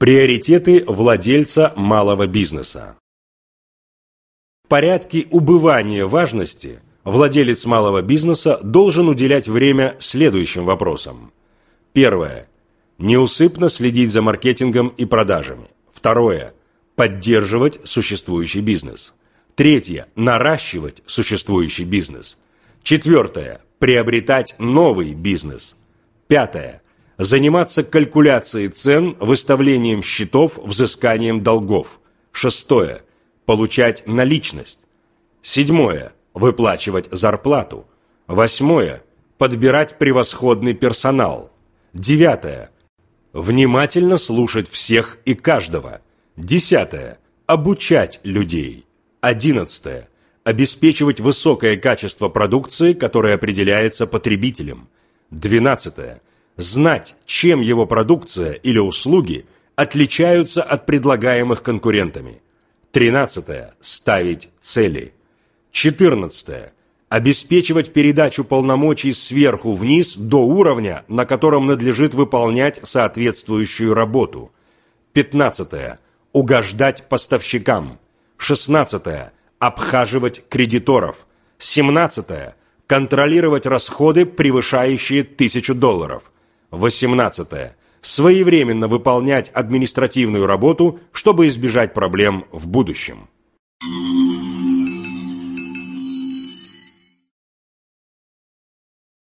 Приоритеты владельца малого бизнеса. В порядке убывания важности владелец малого бизнеса должен уделять время следующим вопросам. Первое. Неусыпно следить за маркетингом и продажами. Второе. Поддерживать существующий бизнес. Третье. Наращивать существующий бизнес. Четвертое. Приобретать новый бизнес. Пятое. Заниматься калькуляцией цен, выставлением счетов, взысканием долгов. Шестое. Получать наличность. Седьмое. Выплачивать зарплату. Восьмое. Подбирать превосходный персонал. Девятое. Внимательно слушать всех и каждого. Десятое. Обучать людей. 11. Обеспечивать высокое качество продукции, которое определяется потребителем. 12. Знать, чем его продукция или услуги отличаются от предлагаемых конкурентами. 13. Ставить цели. 14. Обеспечивать передачу полномочий сверху вниз до уровня, на котором надлежит выполнять соответствующую работу. 15. Угождать поставщикам. 16. Обхаживать кредиторов. 17. Контролировать расходы, превышающие $1000. 18. Своевременно выполнять административную работу, чтобы избежать проблем в будущем.